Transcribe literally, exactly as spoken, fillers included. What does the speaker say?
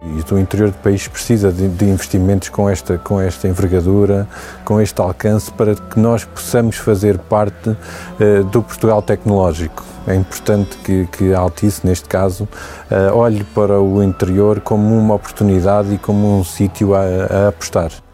E o interior do país precisa de, de investimentos com esta, com esta envergadura, com este alcance, para que nós possamos fazer parte uh, do Portugal tecnológico. É importante que, que a Altice, neste caso, uh, olhe para o interior como uma oportunidade e como um sítio a, a apostar.